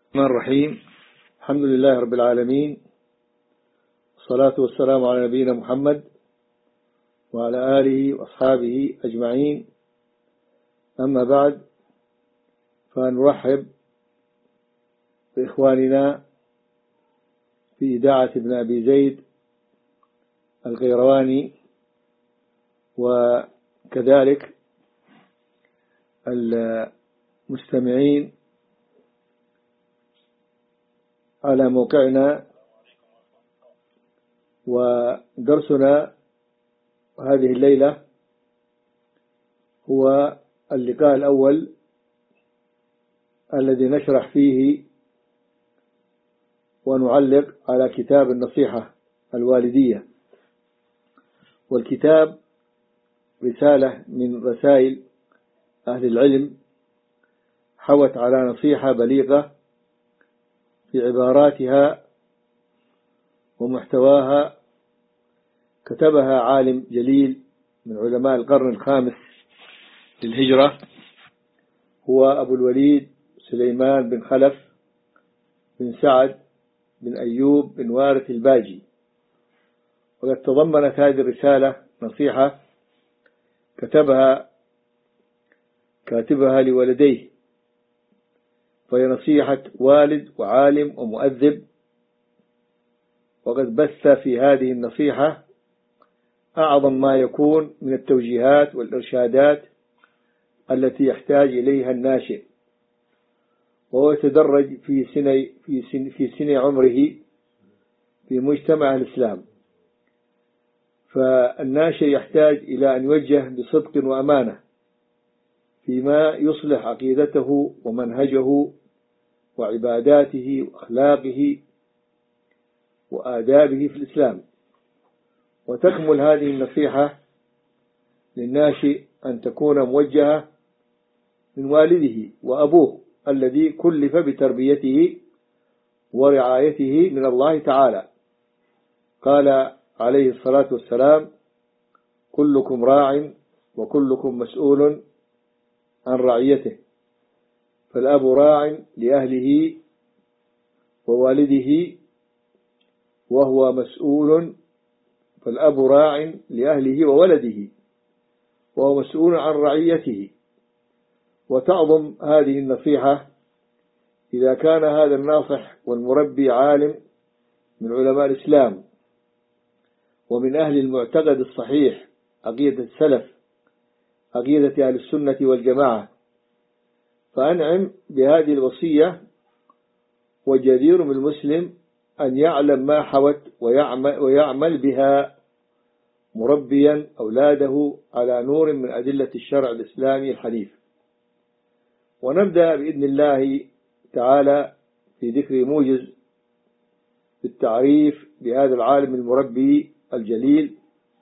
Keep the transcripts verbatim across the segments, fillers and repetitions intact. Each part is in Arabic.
الرحمن الرحيم. الحمد لله رب العالمين، والصلاة والسلام على نبينا محمد وعلى آله وأصحابه أجمعين. أما بعد، فنرحب بإخواننا في إذاعة ابن أبي زيد القيرواني، وكذلك المستمعين على موقعنا. ودرسنا هذه الليلة هو اللقاء الأول الذي نشرح فيه ونعلق على كتاب النصيحة الوالدية، والكتاب رسالة من رسائل أهل العلم حوت على نصيحة بليغة في عباراتها ومحتواها، كتبها عالم جليل من علماء القرن الخامس للهجرة، هو أبو الوليد سليمان بن خلف بن سعد بن أيوب بن وارث الباجي. وقد تضمنت هذه الرسالة نصيحة كتبها كاتبها لولديه، فهي نصيحة والد وعالم ومؤدب، وقد بث في هذه النصيحة أعظم ما يكون من التوجيهات والإرشادات التي يحتاج إليها الناشئ، وهو يتدرج في سن في سن في سن عمره في مجتمع الإسلام. فالناشئ يحتاج إلى أن يوجه بصدق وأمانة فيما يصلح عقيدته ومنهجه وعباداته وأخلاقه وآدابه في الإسلام. وتكمل هذه النصيحة للناشئ أن تكون موجهة من والده وأبوه الذي كلف بتربيته ورعايته من الله تعالى. قال عليه الصلاة والسلام: كلكم راع وكلكم مسؤول عن رعيته. فالأب راع لأهله ووالده وهو مسؤول، فالأب راع لأهله وولده وهو مسؤول عن رعيته. وتعظم هذه النصيحة إذا كان هذا الناصح والمربي عالم من علماء الإسلام ومن أهل المعتقد الصحيح، عقيدة السلف، عقيدة أهل السنة والجماعة. فأنعم بهذه الوصية، وجدير من المسلم أن يعلم ما حوت ويعمل, ويعمل بها مربيا أولاده على نور من أدلة الشرع الإسلامي الحنيف. ونبدأ بإذن الله تعالى في ذكر موجز بالتعريف بهذا العالم المربي الجليل.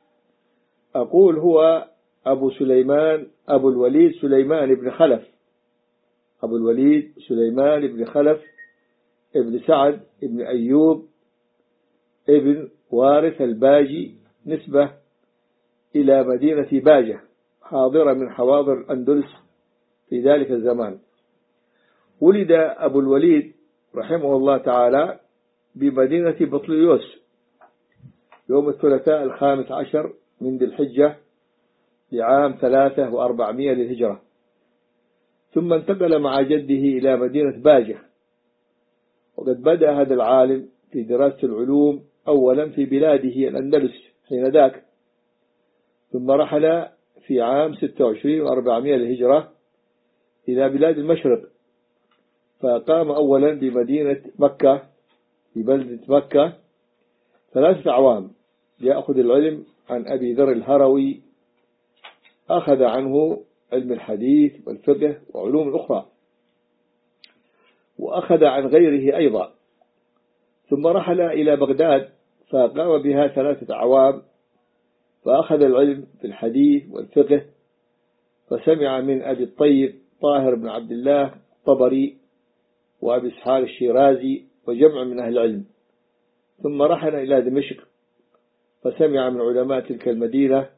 أقول هو أبو سليمان أبو الوليد سليمان بن خلف أبو الوليد سليمان بن خلف ابن سعد ابن أيوب ابن وارث الباجي، نسبة إلى مدينة باجة حاضرة من حواضر الأندلس في ذلك الزمان. ولد أبو الوليد رحمه الله تعالى بمدينة بطليوس يوم الثلاثاء الخامس عشر من ذي الحجة لعام ثلاثة وأربعمائة للهجرة، ثم انتقل مع جده إلى مدينة باجة. وقد بدأ هذا العالم في دراسة العلوم أولا في بلاده الأندلس حين ذاك، ثم رحل في عام ستة وعشرين وأربعمائة للهجرة إلى بلاد المشرق، فقام أولا بمدينة مكة في بلدة مكة ثلاثة أعوام يأخذ العلم عن أبي ذر الهروي، أخذ عنه علم الحديث والفقه وعلوم أخرى، وأخذ عن غيره أيضا. ثم رحل إلى بغداد فقام بها ثلاثة أعوام، فأخذ العلم في الحديث والفقه، فسمع من أبي الطيب طاهر بن عبد الله الطبري وأبي إسحاق الشيرازي وجمع من أهل العلم. ثم رحل إلى دمشق فسمع من علماء تلك المدينة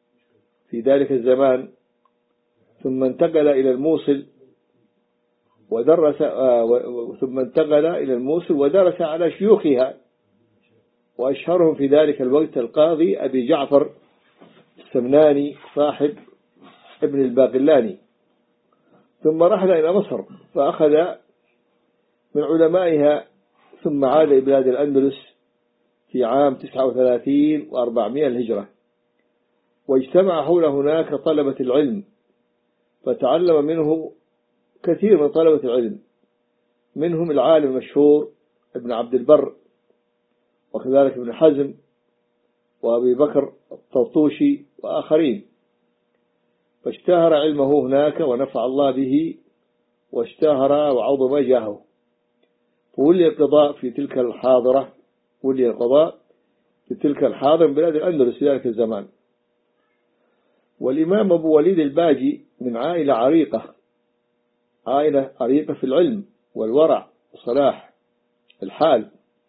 في ذلك الزمان، ثم انتقل إلى الموصل ودرس ثم انتقل إلى الموصل ودرس على شيوخها، وأشهرهم في ذلك الوقت القاضي أبي جعفر السمناني صاحب ابن الباقلاني. ثم رحل إلى مصر فأخذ من علمائها، ثم عاد إلى بلاد الأندلس في عام تسعة وثلاثين وأربعمائة الهجرة، واجتمع حول هناك طلبة العلم، فتعلم منه كثير من طلبة العلم، منهم العالم المشهور ابن عبد البر، وكذلك ابن حزم وأبي بكر الطرطوشي وآخرين، فاشتهر علمه هناك ونفع الله به، واشتهر وعظم جاهه. فولي القضاء في تلك الحاضرة ولي القضاء في تلك الحاضر من بلاد الأندلس في ذلك الزمان. والإمام أبو وليد الباجي من عائلة عريقة، عائلة عريقة في العلم والورع وصلاح الحال،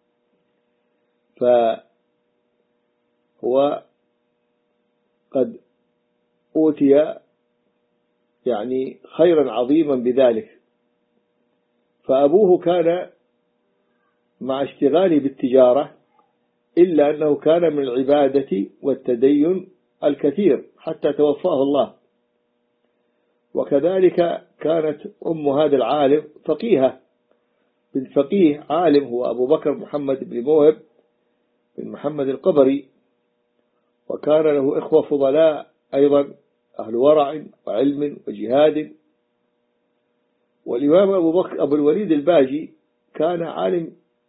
فهو قد أوتي يعني خيرا عظيما بذلك. فأبوه كان مع اشتغاله بالتجارة، إلا أنه كان من العبادة والتدين الكثير حتى توفاه الله. وكذلك كانت أم هذا العالم فقيهة، بن فقيه عالم هو أبو بكر محمد بن موهب بن محمد القبري، وكان له إخوة فضلاء أيضا أهل ورع وعلم وجهاد. والإمام أبو بكر أبو الوليد الباجي كان عالم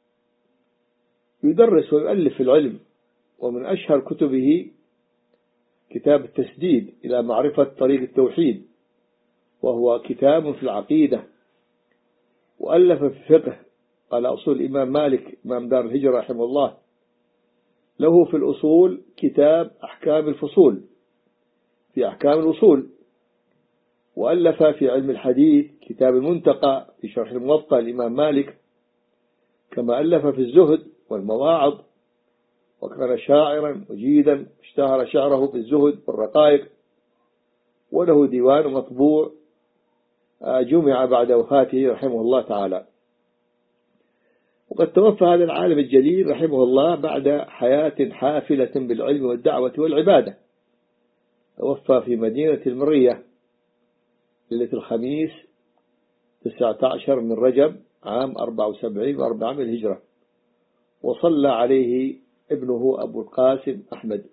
يدرس ويؤلف في العلم، ومن أشهر كتبه كتاب التسديد إلى معرفة طريق التوحيد، وهو كتاب في العقيدة. وألف في الفقه على أصول الإمام مالك إمام دار الهجرة رحمه الله، له في الأصول كتاب أحكام الفصول في أحكام الأصول. وألف في علم الحديث كتاب المنتقى في شرح الموطأ الإمام مالك، كما ألف في الزهد والمواعظ. وكان شاعرا مجيدا، اشتهر شعره في الزهد والرقائق، وله ديوان مطبوع جمع بعد وفاته رحمه الله تعالى. وقد توفى هذا العالم الجليل رحمه الله بعد حياة حافلة بالعلم والدعوة والعبادة. توفى في مدينة المرية ليلة الخميس تسعة عشر من رجب عام أربعة وسبعين وأربعمائة الهجرة، وصلى عليه ابنه أبو القاسم أحمد.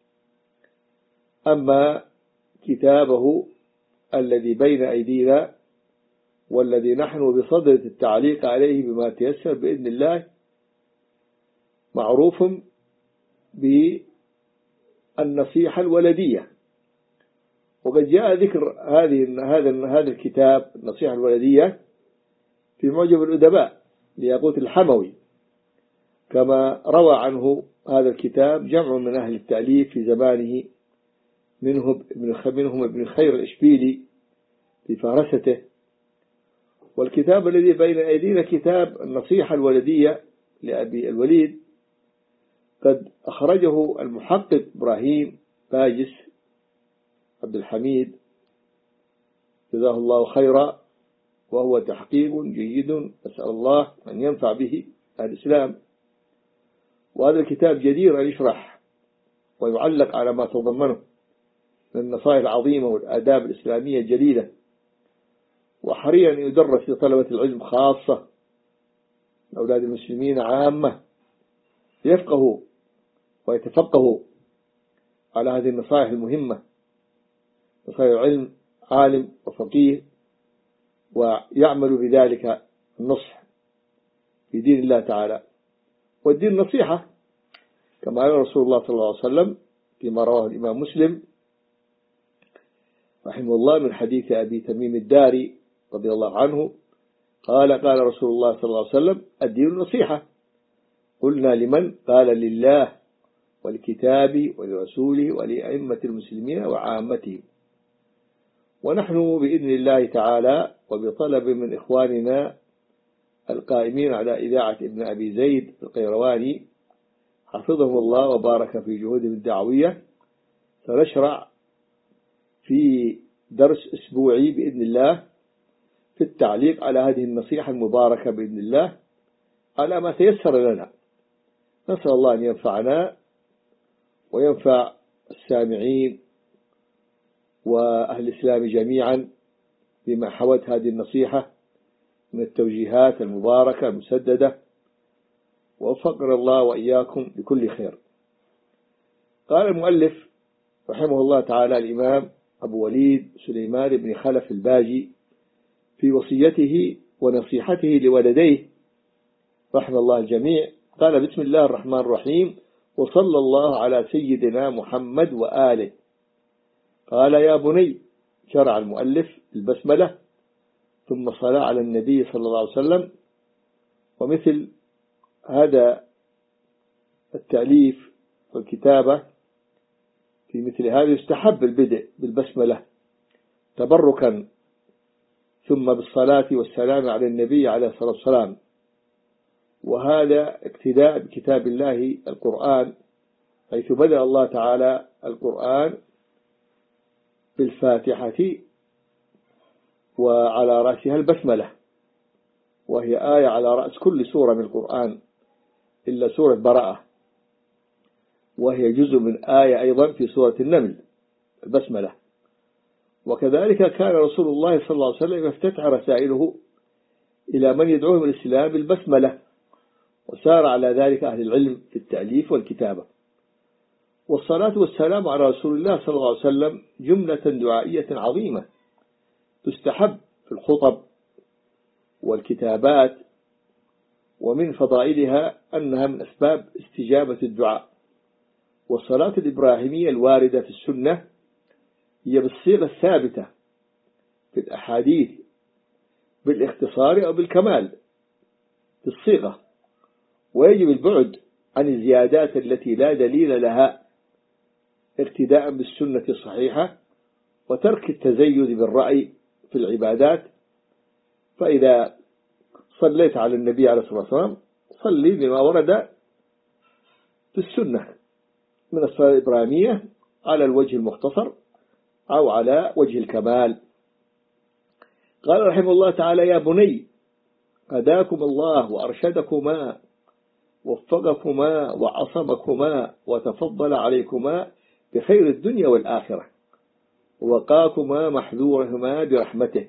أما كتابه الذي بين أيدينا والذي نحن بصدد التعليق عليه بما تيسر بإذن الله، معروف بالنصيحة الولدية. وقد جاء ذكر هذه هذا هذا الكتاب النصيحة الولدية في معجم الأدباء لياقوت الحموي، كما روى عنه هذا الكتاب جمع من أهل التأليف في زمانه، منهم منهم ابن خير الإشبيلي في فهرسته. والكتاب الذي بين أيدينا كتاب النصيحة الولدية لأبي الوليد، قد أخرجه المحقق إبراهيم باجس عبد الحميد جزاه الله خيرا، وهو تحقيق جيد، أسأل الله أن ينفع به الإسلام. وهذا الكتاب جدير أن يشرح ويعلق على ما تضمنه من النصائح العظيمة والآداب الإسلامية الجليلة، وحريا يدرس لطلبة العلم خاصة، أولاد المسلمين عامة، يفقهوا ويتفقهوا على هذه النصائح المهمة، نصائح العلم عالم وفقيه، ويعمل بذلك النصح في دين الله تعالى. والدين نصيحة، كما قال رسول الله صلى الله عليه وسلم فيما رواه الإمام مسلم رحمه الله من حديث أبي تميم الداري رضي الله عنه قال قال رسول الله صلى الله عليه وسلم: الدين النصيحة. قلنا: لمن؟ قال: لله ولكتابه ولرسوله ولأئمة المسلمين وعامتهم. ونحن بإذن الله تعالى وبطلب من إخواننا القائمين على إذاعة ابن أبي زيد القيرواني حفظهم الله وبارك في جهودهم الدعوية، سنشرع في درس أسبوعي بإذن الله في التعليق على هذه النصيحة المباركة بإذن الله على ما تيسر لنا. نسأل الله أن ينفعنا وينفع السامعين وأهل الإسلام جميعا بما حوت هذه النصيحة من التوجيهات المباركة المسددة، ووفقنا الله وإياكم لكل خير. قال المؤلف رحمه الله تعالى الإمام أبو وليد سليمان بن خلف الباجي في وصيته ونصيحته لولديه رحمه الله الجميع، قال: بسم الله الرحمن الرحيم، وصلى الله على سيدنا محمد وآله. قال: يا بني، شرع المؤلف البسملة ثم صلاة على النبي صلى الله عليه وسلم. ومثل هذا التأليف والكتابة في مثل هذا يستحب البدء بالبسملة تبركا، ثم بالصلاة والسلام على النبي عليه الصلاة والسلام، وهذا اقتداء بكتاب الله القرآن، حيث بدأ الله تعالى القرآن بالفاتحة وعلى رأسها البسملة، وهي آية على رأس كل سورة من القرآن إلا سورة براءة، وهي جزء من آية أيضا في سورة النمل البسملة. وكذلك كان رسول الله صلى الله عليه وسلم يفتتح رسائله إلى من يدعوهم الإسلام بالبسملة، وسار على ذلك أهل العلم في التأليف والكتابة. والصلاة والسلام على رسول الله صلى الله عليه وسلم جملة دعائية عظيمة تستحب في الخطب والكتابات، ومن فضائلها أنها من أسباب استجابة الدعاء. والصلاة الإبراهيمية الواردة في السنة هي بالصيغة الثابتة في الأحاديث بالاختصار أو بالكمال في الصيغة، ويجب البعد عن الزيادات التي لا دليل لها اقتداء بالسنة الصحيحة، وترك التزيد بالرأي في العبادات. فإذا صليت على النبي عليه الصلاة والسلام صلي بما ورد في السنة من الصلاة الإبراهيمية على الوجه المختصر أو على وجه الكمال. قال رحمه الله تعالى: يا بني، هداكم الله وأرشدكما، وفقكما وعصمكما، وتفضل عليكما بخير الدنيا والآخرة، ووقاكما محذورهما برحمته.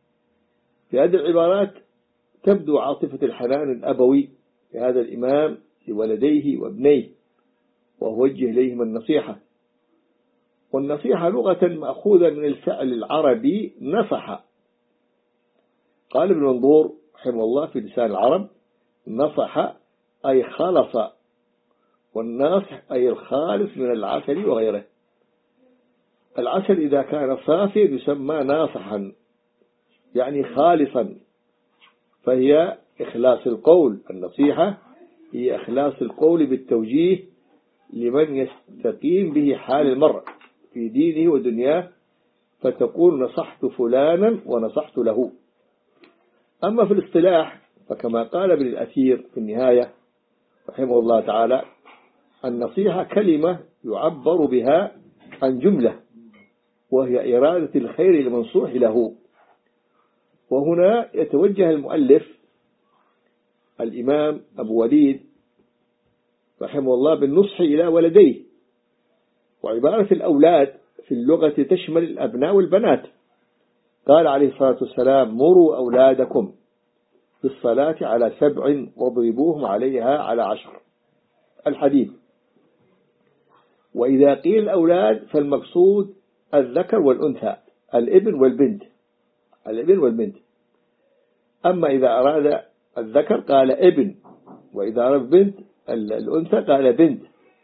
في هذه العبارات تبدو عاطفة الحنان الأبوي لهذا الإمام لولديه وابنيه، وهو وجه إليهما النصيحة. والنصيحة لغة مأخوذة من الفعل العربي نصح. قال ابن منظور رحمه الله في لسان العرب: نصح أي خلص، والناصح أي الخالص من العسل وغيره. العسل إذا كان صافي يسمى ناصحا، يعني خالصا، فهي إخلاص القول. النصيحة هي إخلاص القول بالتوجيه لمن يستقيم به حال المرء في دينه ودنياه، فتقول نصحت فلانا ونصحت له. أما في الاصطلاح فكما قال ابن الأثير في النهاية رحمه الله تعالى: النصيحة كلمة يعبر بها عن جملة، وهي إرادة الخير المنصوح له. وهنا يتوجه المؤلف الإمام أبو وليد رحمه الله بالنصح إلى ولديه. وعبارة الأولاد في اللغة تشمل الأبناء والبنات. قال عليه الصلاة والسلام: مروا أولادكم بالصلاة على سبع واضربوهم عليها على عشر، الحديث. وإذا قيل الأولاد فالمقصود الذكر والأنثى، الابن والبنت، الابن والبنت. أما إذا أراد الذكر قال ابن، وإذا أراد بنت الأنثى قال بنت.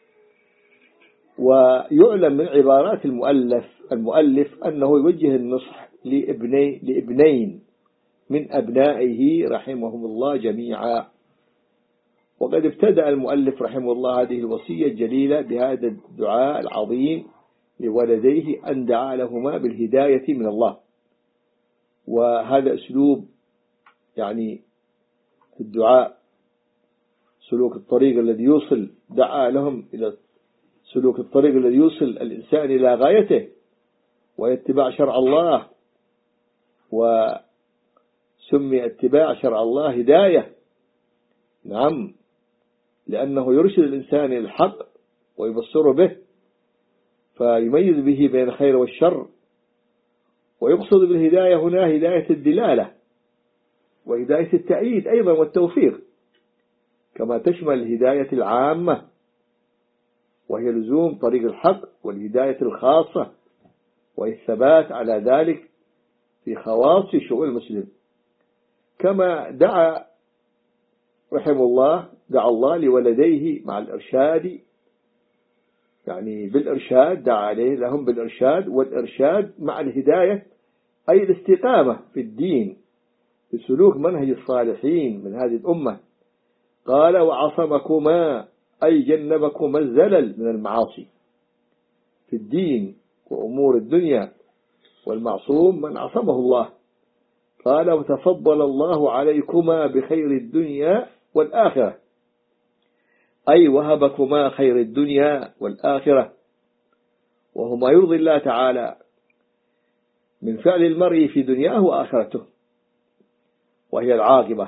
ويعلم من عبارات المؤلف المؤلف أنه يوجه النصح لابني لابنين من أبنائه رحمهم الله جميعا. وقد ابتدأ المؤلف رحمه الله هذه الوصية الجليلة بهذا الدعاء العظيم لولديه، أن دعا لهما بالهداية من الله. وهذا أسلوب يعني الدعاء، سلوك الطريق الذي يوصل، دعا لهم إلى سلوك الطريق الذي يوصل الإنسان إلى غايته ويتبع شرع الله سمي اتباع شرع الله هداية. نعم، لأنه يرشد الإنسان إلى الحق ويبصره به، فيميز به بين الخير والشر. ويقصد بالهداية هنا هداية الدلالة وهداية التأييد أيضا والتوفيق، كما تشمل الهداية العامة وهي لزوم طريق الحق، والهداية الخاصة وهي الثبات على ذلك في خواص شؤون المسلم. كما دعا رحمه الله دعا الله لولديه مع الإرشاد، يعني بالإرشاد دعا عليه لهم بالإرشاد، والإرشاد مع الهداية أي الاستقامة في الدين بسلوك منهج الصالحين من هذه الأمة. قال وعصمكما أي جنبكما الزلل من المعاصي في الدين وأمور الدنيا، والمعصوم من عصمه الله. قال وتفضل الله عليكما بخير الدنيا والآخرة أي وهبكما خير الدنيا والآخرة، وهو ما يرضي الله تعالى من فعل المرء في دنياه وآخرته، وهي العاقبة،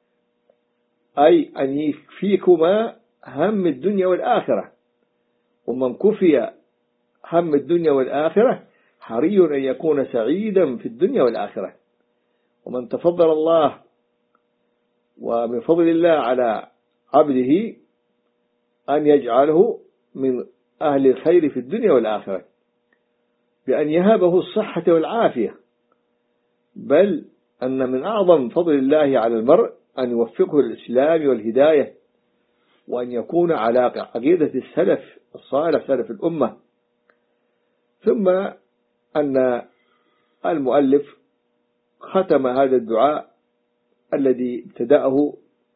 أي أن يكفيكما هم الدنيا والآخرة. ومن كفي هم الدنيا والآخرة حري أن يكون سعيدا في الدنيا والآخرة. ومن تفضل الله ومن فضل الله على عبده أن يجعله من أهل الخير في الدنيا والآخرة بأن يهبه الصحة والعافية، بل أن من أعظم فضل الله على المرء أن يوفقه للإسلام والهداية، وأن يكون على عقيدة السلف الصالح سلف الأمة. ثم أن المؤلف ختم هذا الدعاء الذي ابتدأه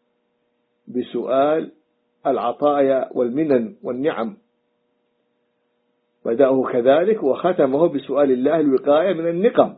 بسؤال العطايا والمنن والنعم، بدأه كذلك وختمه بسؤال الله الوقاية من النقم،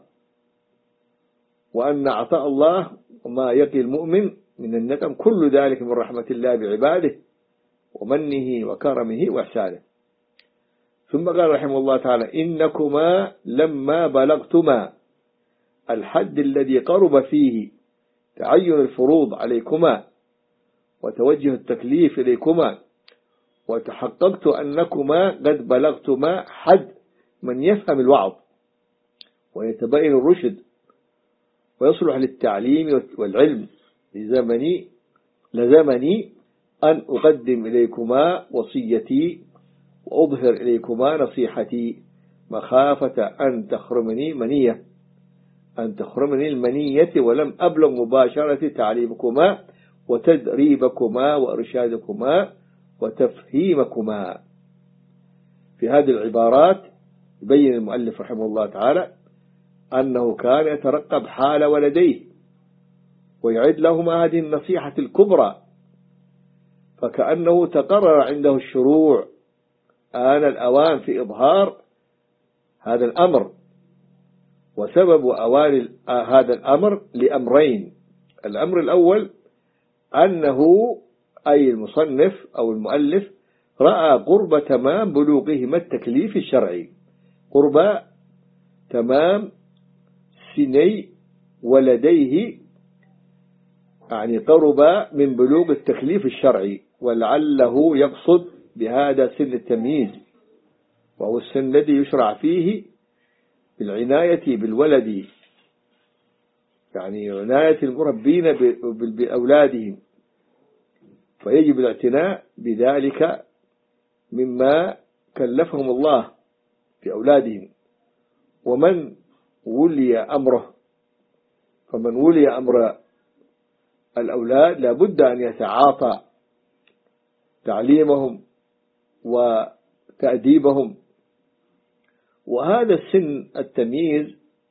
وأن عطاء الله وما يقي المؤمن من النقم كل ذلك من رحمة الله بعباده ومنه وكرمه وإحسانه. ثم قال رحمه الله تعالى إنكما لما بلغتما الحد الذي قرب فيه تعين الفروض عليكما وتوجه التكليف إليكما، وتحققت أنكما قد بلغتما حد من يفهم الوعظ ويتبين الرشد ويصلح للتعليم والعلم، لزمني لزمني أن أقدم إليكما وصيتي وأظهر إليكما نصيحتي مخافة أن تخرمني منية أن تخرمني المنية ولم أبلغ مباشرة تعليمكما وتدريبكما وإرشادكما وتفهيمكما. في هذه العبارات يبين المؤلف رحمه الله تعالى أنه كان يترقب حال ولديه ويعد لهما هذه النصيحة الكبرى، فكأنه تقرر عنده الشروع آن الأوان في إظهار هذا الأمر. وسبب أوان هذا الأمر لأمرين: الأمر الأول أنه أي المصنف أو المؤلف رأى قرب تمام بلوغهما التكليف الشرعي، قرب تمام سني ولديه، يعني قرب من بلوغ التكليف الشرعي، ولعله يقصد بهذا سن التمييز، وهو السن الذي يشرع فيه بالعناية بالولد، يعني عناية المربين بأولادهم، فيجب الاعتناء بذلك مما كلفهم الله في أولادهم. ومن ولي أمره فمن ولي أمر الأولاد لابد أن يتعاطى تعليمهم وتأديبهم. وهذا السن التمييز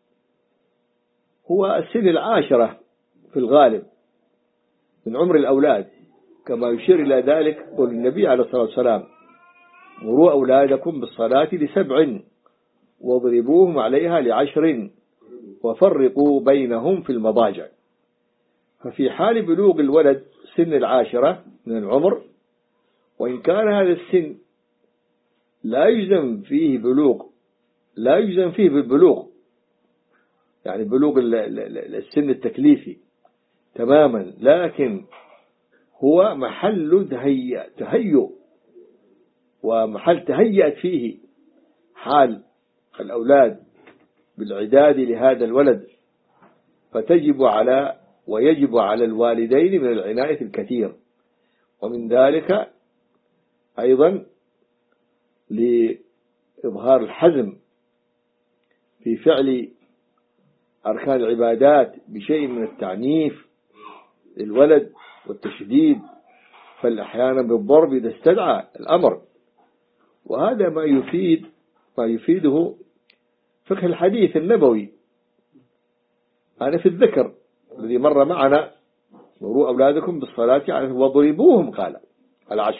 هو السن العاشرة في الغالب من عمر الأولاد، كما يشير إلى ذلك قول النبي عليه الصلاة والسلام: مروا أولادكم بالصلاة لسبع واضربوهم عليها لعشر وفرقوا بينهم في المضاجع. ففي حال بلوغ الولد سن العاشرة من العمر، وإن كان هذا السن لا يجزم فيه بلوغ لا يجزم فيه بالبلوغ، يعني بلوغ السن التكليفي، تماما، لكن هو محل تهيؤ ومحل تهيأت فيه حال الأولاد بالعداد لهذا الولد، فتجب على ويجب على الوالدين من العناية الكثير. ومن ذلك أيضا لإظهار الحزم في فعل أركان العبادات بشيء من التعنيف للولد والتشديد، فالأحيانا بالضرب إذا استدعى الأمر. وهذا ما يفيد ما يفيده فقه الحديث النبوي. أنا في الذكر الذي مر معنا: مروا أولادكم بالصلاة وضربوهم قال العشر.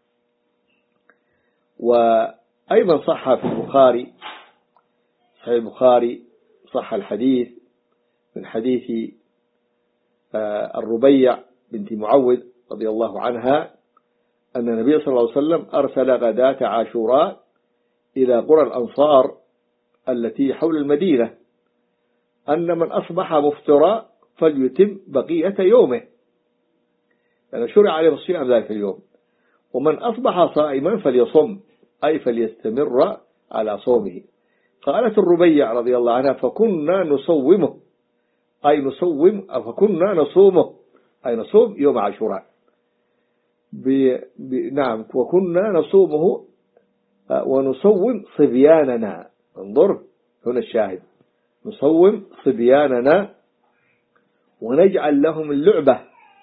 وأيضا صح في البخاري، صحيح البخاري، صح الحديث من حديث الربيع بنت معوذ رضي الله عنها أن النبي صلى الله عليه وسلم أرسل غداة عاشوراء إلى قرى الأنصار التي حول المدينة أن من أصبح مفطرا فليتم بقية يومه، يعني شرع عليه الصيام ذلك اليوم، ومن أصبح صائما فليصم، أي فليستمر على صومه. قالت الربيع رضي الله عنها: فكنا نصومه، أي نصوم فكنا نصومه، أي نصوم يوم عاشوراء. ب... ب... نعم، وكنا نصومه ونصوم صبياننا. انظر هنا الشاهد: نصوم صبياننا ونجعل لهم اللعبة،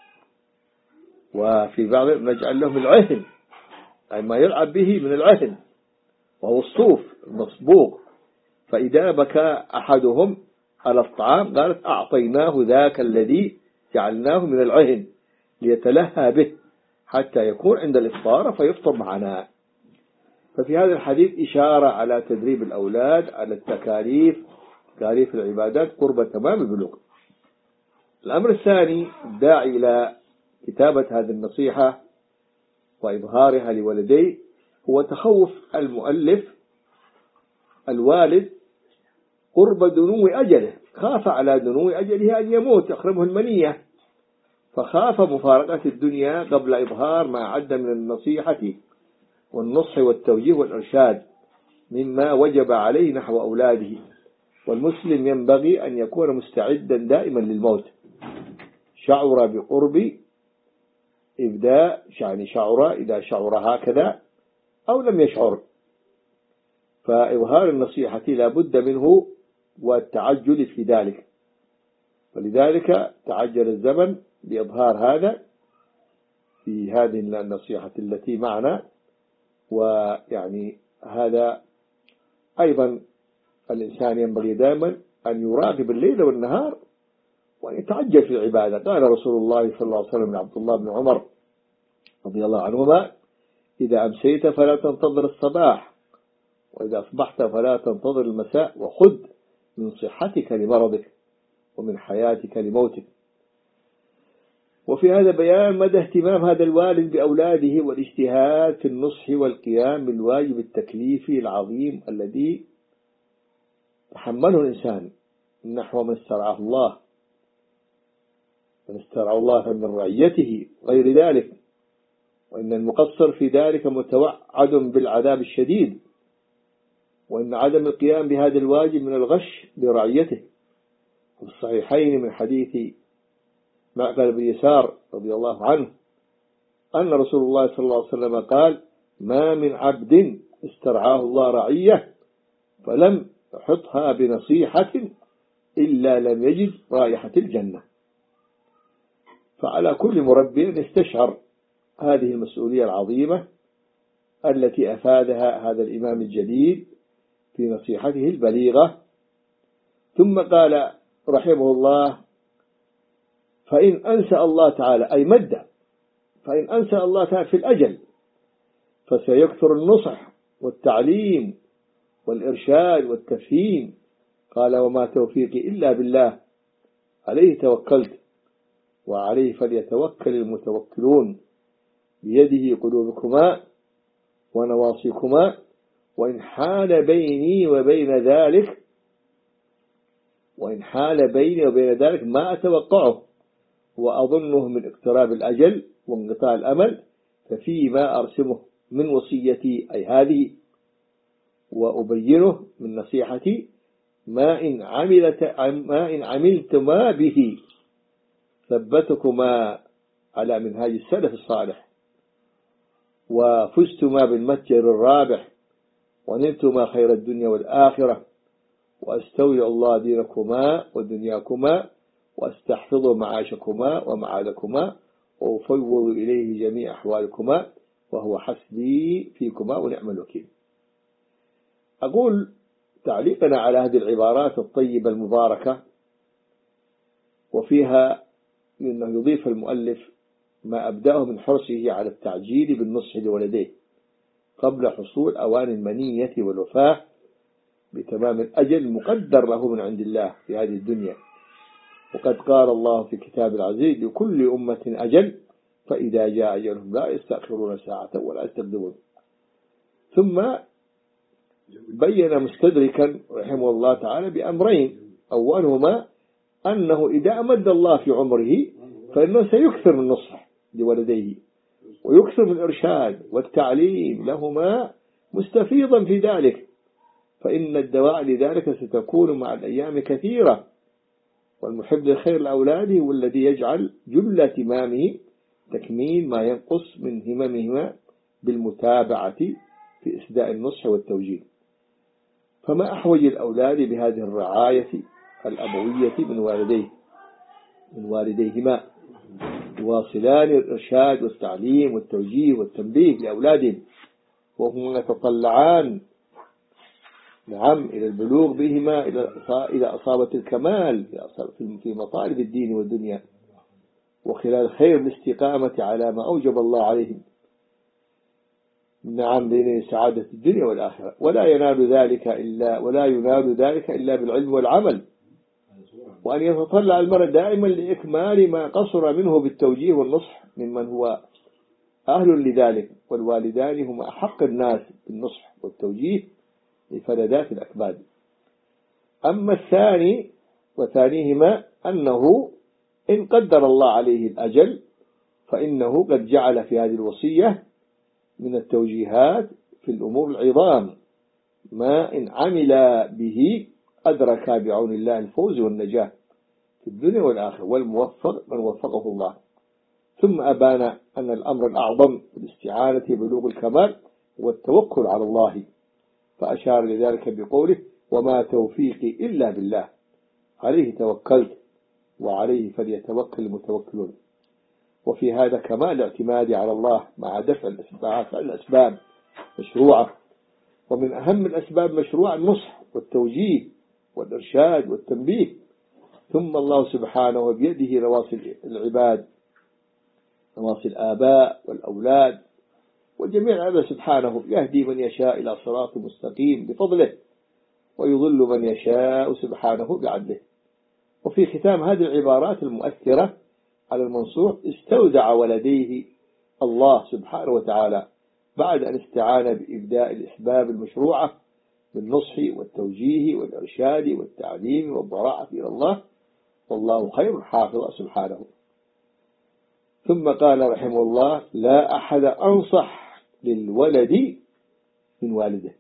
وفي بعض نجعل لهم العهن، أي ما يلعب به من العهن، وهو الصوف المصبوغ. فإذا بكى أحدهم على الطعام قالت: أعطيناه ذاك الذي جعلناه من العهن ليتلهى به حتى يكون عند الإفطار فيفطر معنا. ففي هذا الحديث إشارة على تدريب الأولاد على التكاليف، تكاليف العبادات قرب تمام البلوغ. الأمر الثاني الداعي إلى كتابة هذه النصيحة وإظهارها لولديه هو تخوف المؤلف الوالد قرب دنو أجله، خاف على دنو أجله أن يموت يقربه المنية، فخاف مفارقة الدنيا قبل إظهار ما عد من النصيحة والنصح والتوجيه والإرشاد مما وجب عليه نحو أولاده. والمسلم ينبغي أن يكون مستعدا دائما للموت، شعر بقرب إبداء، يعني شعر إذا شعر هكذا أو لم يشعر. فإظهار النصيحة لا بد منه والتعجل في ذلك، ولذلك تعجل الزمن بإظهار هذا في هذه النصيحة التي معنا. ويعني هذا أيضا الإنسان ينبغي دائما أن يراقب الليل والنهار وأن يتعجل في العبادة. قال رسول الله صلى الله عليه وسلم لعبد الله بن عمر رضي الله عنهما: إذا أمسيت فلا تنتظر الصباح، وإذا أصبحت فلا تنتظر المساء، وخذ من صحتك لمرضك ومن حياتك لموتك. وفي هذا بيان مدى اهتمام هذا الوالد بأولاده والاجتهاد في النصح والقيام بالواجب التكليفي العظيم الذي تحمله الإنسان نحو من استرعاه الله، من استرعاه الله من رعيته غير ذلك، وإن المقصر في ذلك متوعد بالعذاب الشديد، وإن عدم القيام بهذا الواجب من الغش برعيته. في الصحيحين من حديث معقل بن يسار رضي الله عنه أن رسول الله صلى الله عليه وسلم قال: ما من عبد استرعاه الله رعية فلم يحطها بنصيحة إلا لم يجد رائحة الجنة. فعلى كل مربي أن يستشعر هذه المسؤولية العظيمة التي أفادها هذا الإمام الجليل في نصيحته البليغة. ثم قال رحمه الله: فإن أنسى الله تعالى، أي مد، فإن أنسى الله تعالى في الأجل فسيكثر النصح والتعليم والإرشاد والتفهيم. قال: وما توفيقي إلا بالله، عليه توكلت وعليه فليتوكل المتوكلون، بيده قلوبكما ونواصيكما، وإن حال بيني وبين ذلك وإن حال بيني وبين ذلك ما أتوقعه وأظنه من اقتراب الأجل وانقطاع الأمل، ففيما أرسمه من وصيتي أي هذه وأبينه من نصيحتي ما إن عملت ما إن عملتما به ثبتكما على منهاج السلف الصالح، وفزتما بالمتجر الرابح، ونلتما خير الدنيا والآخرة، وأستودع الله دينكما ودنياكما، وأستحفظ معاشكما ومعادكما، وأفوض إليه جميع أحوالكما، وهو حسبي فيكما ونعم الوكيل. أقول تعليقنا على هذه العبارات الطيبة المباركة، وفيها أنه يضيف المؤلف ما أبدأه من حرصه على التعجيل بالنصح لولديه قبل حصول أوان المنية والوفاة بتمام الأجل مقدر له من عند الله في هذه الدنيا. وقد قال الله في كتاب العزيز: لكل أمة أجل فإذا جاء أجلهم لا يستأخرون ساعة ولا يستقدمون. ثم بين مستدركا رحمه الله تعالى بأمرين: أولهما أنه إذا أمد الله في عمره فإنه سيكثر من النصح لولديه، ويكثر من الإرشاد والتعليم لهما مستفيضا في ذلك، فإن الدواء لذلك ستكون مع الأيام كثيرة. والمحب للخير لأولاده هو الذي يجعل جل اهتمامه تكميل ما ينقص من هممهما بالمتابعة في إسداء النصح والتوجيه. فما أحوج الأولاد بهذه الرعاية الأبوية من والديه من والديهما، يواصلان الإرشاد والتعليم والتوجيه والتنبيه لأولادهم، وهم يتطلعان نعم إلى البلوغ بهما إلى أصابة الكمال في مطالب الدين والدنيا، وخلال خير الاستقامة على ما أوجب الله عليهم نعم بين سعادة الدنيا والآخرة. ولا ينال ذلك إلا ولا ينال ذلك إلا بالعلم والعمل، وأن يتطلع المرء دائما لإكمال ما قصر منه بالتوجيه والنصح ممن هو أهل لذلك، والوالدان هما أحق الناس بالنصح والتوجيه لفلذات الأكباد. أما الثاني وثانيهما أنه إن قدر الله عليه الأجل فإنه قد جعل في هذه الوصية من التوجيهات في الأمور العظام ما إن عمل به أدرك بعون الله الفوز والنجاة في الدنيا والآخرة، والموفق من وفقه الله. ثم أبان أن الأمر الأعظم بالاستعانة بلوغ الكمال والتوكل على الله، فأشار لذلك بقوله: وما توفيقي إلا بالله عليه توكلت وعليه فليتوكل المتوكلون. وفي هذا كمال الاعتماد على الله مع دفع الأسباب الأسباب مشروعة، ومن أهم الأسباب مشروع النصح والتوجيه والإرشاد والتنبيه. ثم الله سبحانه بيده نواصي العباد، نواصي الآباء والأولاد وجميع العباد سبحانه، يهدي من يشاء إلى صراط مستقيم بفضله، ويضل من يشاء سبحانه بعدله. وفي ختام هذه العبارات المؤثرة على المنصوح استودع ولديه الله سبحانه وتعالى بعد أن استعان بإبداء الأسباب المشروعة بالنصح والتوجيه والإرشاد والتعليم والضراعة إلى الله، والله خير حافظ سبحانه. ثم قال رحمه الله: لا أحد أنصح للولد من والده.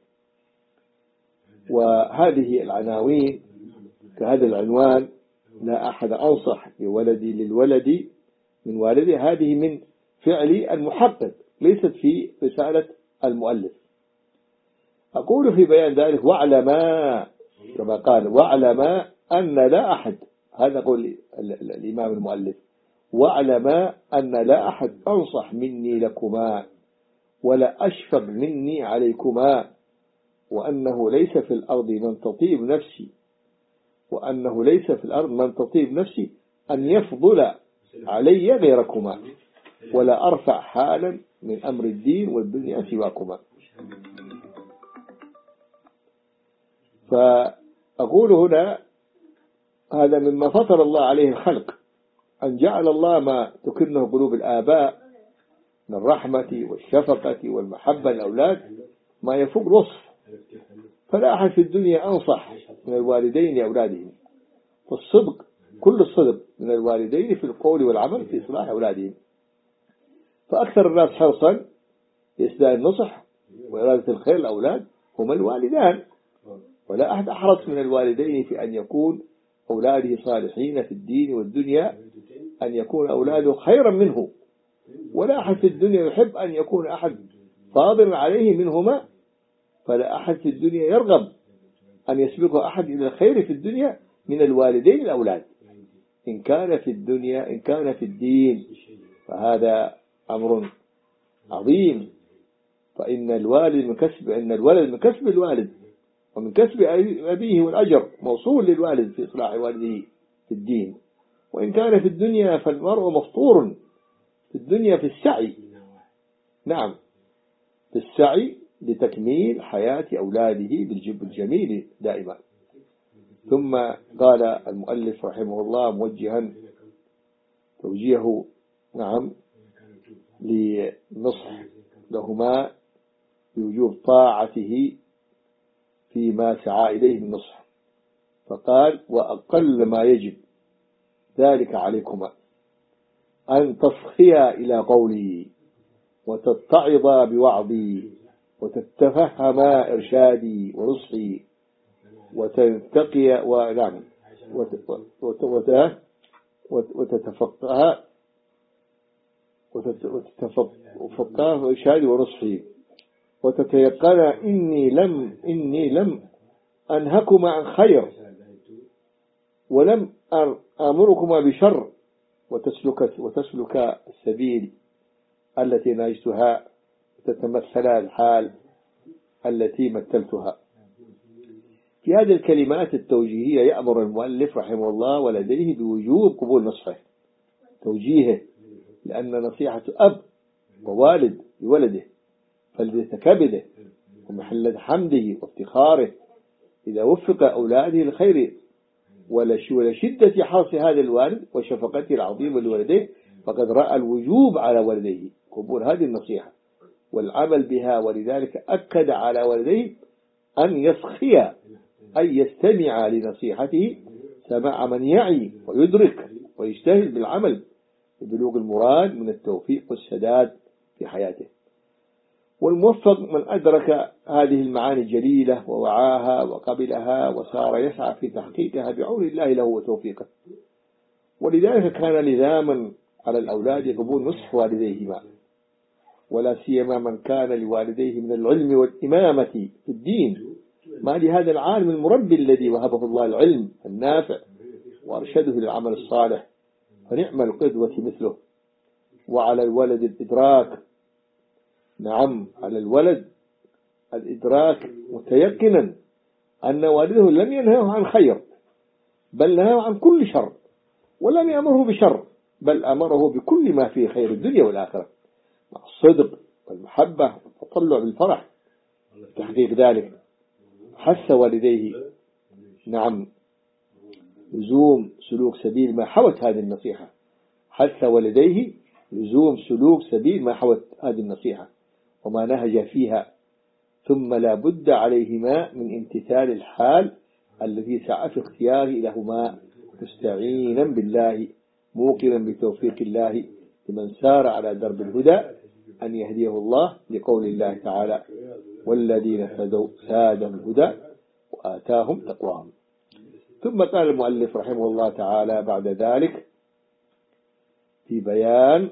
وهذه العناوين كهذا العنوان: لا أحد أنصح لولدي للولد من والده، هذه من فعل المحقق ليست في رسالة المؤلف. أقول في بيان ذلك: واعلما كما قال واعلما أن لا أحد، هذا قول الإمام المؤلف، واعلما أن لا أحد أنصح مني لكما ولا أشفق مني عليكما، وأنه ليس في الأرض من تطيب نفسي وأنه ليس في الأرض من تطيب نفسي أن يفضل علي غيركما، ولا أرفع حالا من أمر الدين والدنيا سواكما. فأقول هنا هذا مما فطر الله عليه الخلق، أن جعل الله ما تكنه قلوب الآباء من الرحمة والشفقة والمحبة الأولاد ما يفوق الوصف، فلا أحد في الدنيا أنصح من الوالدين لأولادهم. والصدق كل الصدق من الوالدين في القول والعمل في إصلاح أولادهم. فأكثر الناس حرصا لإسداء النصح وإرادة الخير للأولاد هما الوالدان، ولا أحد أحرص من الوالدين في أن يكون أولاده صالحين في الدين والدنيا، أن يكون أولاده خيرا منه، ولا أحد في الدنيا يحب أن يكون أحد فاضل عليه منهما، فلا أحد في الدنيا يرغب أن يسبقه أحد إلى الخير في الدنيا من الوالدين الأولاد، إن كان في الدنيا إن كان في الدين، فهذا أمر عظيم. فإن الوالد من كسب إن الولد من كسب الوالد ومن كسب أبيه، والأجر موصول للوالد في إصلاح والده في الدين. وإن كان في الدنيا فالمرء مفطور في الدنيا في السعي، نعم في السعي لتكميل حياة أولاده بالجب الجميل دائما. ثم قال المؤلف رحمه الله موجها توجيهه نعم لنصح لهما بوجوب طاعته فيما سعى إليه النصح، فقال: وأقل ما يجب ذلك عليكما أن تصخيا إلى قولي وتتعظا بوعظي وتتفهما إرشادي ونصحي وتنتقي ونعم وتتفقها وتتفقها إرشادي ونصحي وتتيقن إني لم إني لم أنهكما عن خير ولم أمركما بشر، وتسلك وتسلك السبيل التي ناجتها وتتمثل الحال التي مثلتها. في هذه الكلمات التوجيهية يأمر المؤلف رحمه الله ولديه بوجوب قبول نصحه توجيهه، لأن نصيحة أب ووالد لولده فلذة كبده ومحلة حمده وافتخاره إذا وفق أولاده الخير، ولشدة حرص هذا الوالد وشفقته العظيمة لولديه، فقد رأى الوجوب على ولديه قبول هذه النصيحة والعمل بها، ولذلك أكد على ولديه أن يصخيا أي يستمع لنصيحته سماع من يعي ويدرك ويجتهد بالعمل لبلوغ المراد من التوفيق والسداد في حياته. والموفق من أدرك هذه المعاني الجليلة ووعاها وقبلها وصار يسعى في تحقيقها بعون الله له وتوفيقه. ولذلك كان لزاما على الأولاد قبول نصح والديهما، ولا سيما من كان لوالديه من العلم والإمامة في الدين ما لهذا العالم المربي الذي وهبه الله العلم النافع وأرشده للعمل الصالح، فنعم القدوة مثله. وعلى الولد الإدراك، نعم على الولد الإدراك متيقنا أن والده لم ينهه عن خير بل نهاه عن كل شر، ولم يأمره بشر بل أمره بكل ما فيه خير الدنيا والآخرة، مع الصدق والمحبة والتطلع بالفرح تحقيق ذلك. حث والديه نعم لزوم سلوك سبيل ما حوت هذه النصيحة حث والديه لزوم سلوك سبيل ما حوت هذه النصيحة وما نهج فيها، ثم لا بد عليهما من امتثال الحال الذي سعى في اختياره لهما، مستعينا بالله موقنا بتوفيق الله لمن سار على درب الهدى أن يهديه الله، لقول الله تعالى: والذين اهتدوا زادهم الهدى وآتاهم تقواهم. ثم قال المؤلف رحمه الله تعالى بعد ذلك في بيان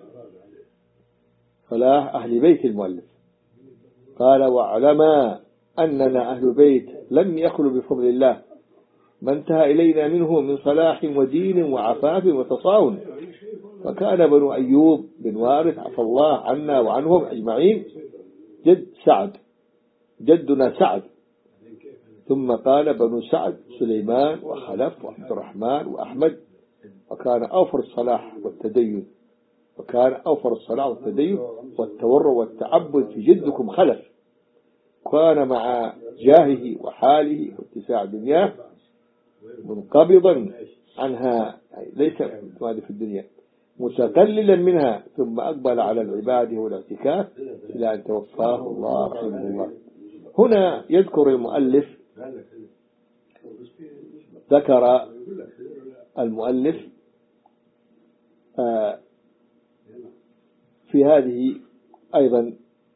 صلاح أهل بيت المؤلف، قال: واعلما أننا أهل بيت لم يخلوا بفضل الله ما انتهى إلينا منه من صلاح ودين وعفاف وتصاون، فكان بنو أيوب بن وارث عفى الله عنا وعنهم أجمعين جد سعد جدنا سعد. ثم قال: بنو سعد سليمان وخلف وعبد الرحمن وأحمد، وكان أوفر الصلاح والتدين وكان أوفر الصلاح والتدين والتورع والتعبد في جدكم خلف، كان مع جاهه وحاله واتساع دنياه منقبضا عنها، ليس مالي في الدنيا متقللا منها، ثم أقبل على العبادة والاعتكاف إلى أن توفاه الله رحمه الله. هنا يذكر المؤلف ذكر المؤلف في هذه أيضا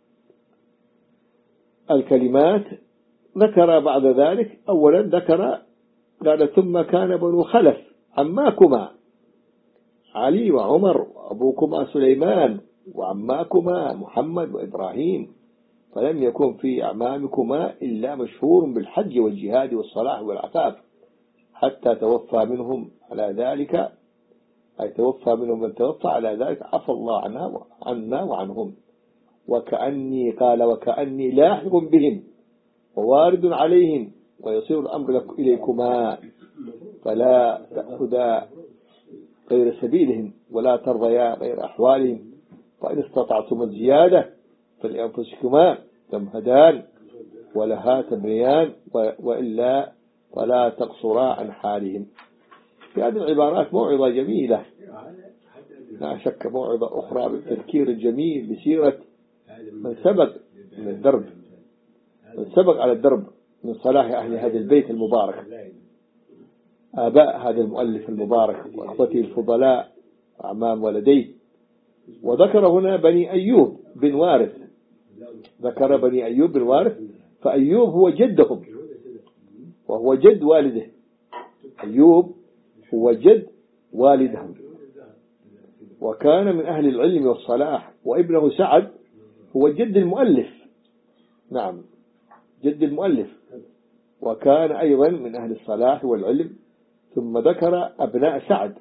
الكلمات ذكر بعد ذلك أولا ذكر قال ثم كان بنو خلف عماكما علي وعمر وأبوكما سليمان وعماكما محمد وإبراهيم فلم يكن في أعمامكما إلا مشهور بالحج والجهاد والصلاح والعفاف حتى توفى منهم على ذلك أي توفى منهم من توفى على ذلك عفى الله عنها عنا وعنهم وكأني قال وكأني لاحق بهم ووارد عليهم ويصير الأمر إليكما فلا تأخذا غير سبيلهم ولا ترضيا غير أحوالهم فإن استطعتم الزيادة فلأنفسكما تمهدان ولها تبنيان وإلا فلا تقصرا عن حالهم. في هذه العبارات موعظة جميلة لا شك موعظة أخرى بالتذكير الجميل بسيرة من سبق من الدرب من سبق على الدرب من صلاح أهل هذا البيت المبارك آباء هذا المؤلف المبارك وأخوته الفضلاء أعمام ولديه. وذكر هنا بني أيوب بن وارث ذكر بني أيوب بن وارث فأيوب هو جدهم وهو جد والده أيوب هو جد والدهم وكان من أهل العلم والصلاح وابنه سعد هو جد المؤلف نعم جد المؤلف وكان أيضا من أهل الصلاح والعلم. ثم ذكر أبناء سعد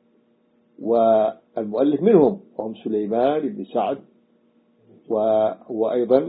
والمؤلف منهم وهم سليمان بن سعد وأيضا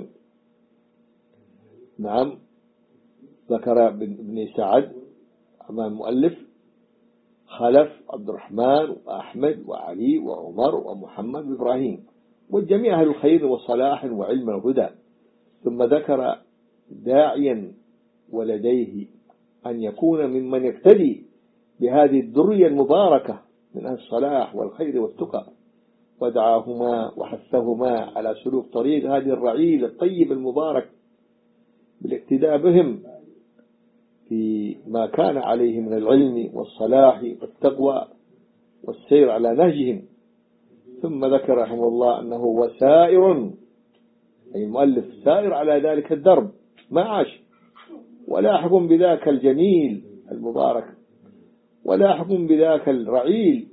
نعم ذكر ابن سعد أمام المؤلف خلف عبد الرحمن وأحمد وعلي وعمر ومحمد وإبراهيم والجميع أهل الخير والصلاح وعلم الهدى. ثم ذكر داعيا ولديه أن يكون ممن يقتدي بهذه الذرية المباركة من أهل الصلاح والخير والتقى ودعاهما وحثهما على سلوك طريق هذه الرعيل الطيب المبارك بالاقتداء بهم في ما كان عليه من العلم والصلاح والتقوى والسير على نهجهم. ثم ذكر رحمه الله أنه وسائر أي المؤلف سائر على ذلك الدرب ما عاش ولاحق بذاك الجميل المبارك ولاحق بذاك الرعيل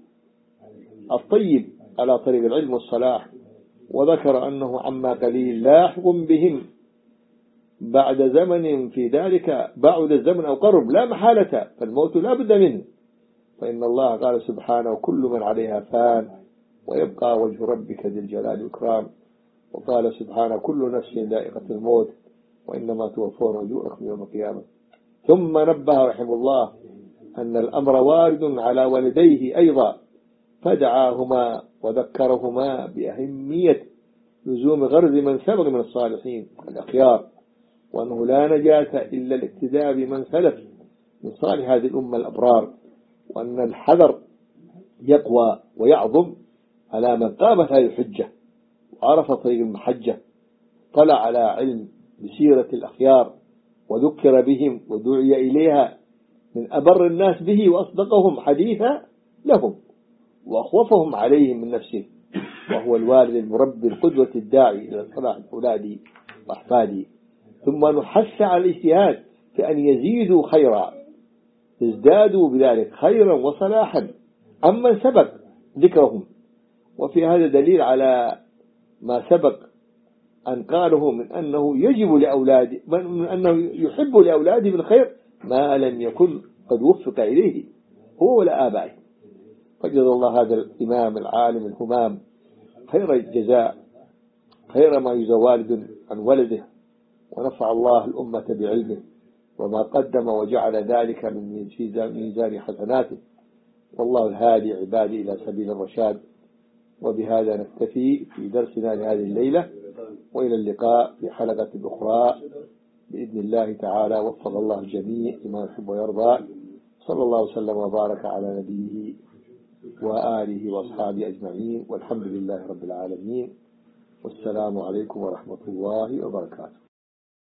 الطيب على طريق العلم والصلاح. وذكر أنه عما قليل لاحق بهم بعد زمن في ذلك بعد الزمن أو قرب لا محالة فالموت لا بد منه فإن الله قال سبحانه كل من عليها فان ويبقى وجه ربك ذي الجلال والإكرام. وقال سبحانه كل نفس ذائقة الموت وإنما توفون أجوركم يوم القيامة. ثم نبه رحمه الله أن الأمر وارد على والديه أيضا فدعاهما وذكرهما بأهمية لزوم غرز من سبق من الصالحين الأخيار وأنه لا نجاة إلا الاقتداء بمن سلف من صالح هذه الأمة الأبرار وأن الحذر يقوى ويعظم على من قامت هذه الحجة وعرف طريق المحجة طلع على علم بسيرة الأخيار وذكر بهم ودعي إليها من أبر الناس به وأصدقهم حديثا لهم وأخوفهم عليهم من نفسه وهو الوالد المربي القدوة الداعي إلى صلاح أولاده وأحفاده. ثم نحث على الاجتهاد في أن يزيدوا خيرا ازدادوا بذلك خيرا وصلاحا عمن سبق ذكرهم. وفي هذا دليل على ما سبق أن قاله من أنه يجب لأولاده من أنه يحب لأولاده بالخير ما لم يكن قد وفق إليه هو ولا آبائه. فجزا الله هذا الإمام العالم الهمام خير الجزاء خير ما يجزى والد عن ولده ونفع الله الأمة بعلمه وما قدم وجعل ذلك من ميزان حسناته. والله الهادي عبادي إلى سبيل الرشاد. وبهذا نكتفي في درسنا لهذه الليلة وإلى اللقاء في حلقة أخرى بإذن الله تعالى. وفق الله الجميع لما يحب ويرضى. صلى الله وسلم وبارك على نبيه وآله وأصحابه أجمعين والحمد لله رب العالمين والسلام عليكم ورحمة الله وبركاته.